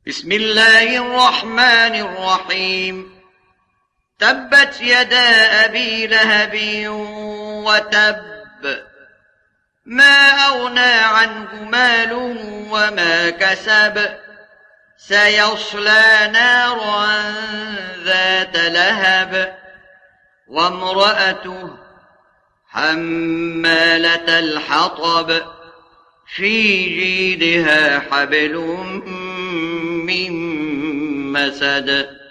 بسم الله الرحمن الرحيم. تبت يدا أبي لهب وتب، ما أغنى عنه ماله وما كسب، سيصلى نارا ذات لهب، وامرأته حمالة الحطب، في جيدها حبل من مسد.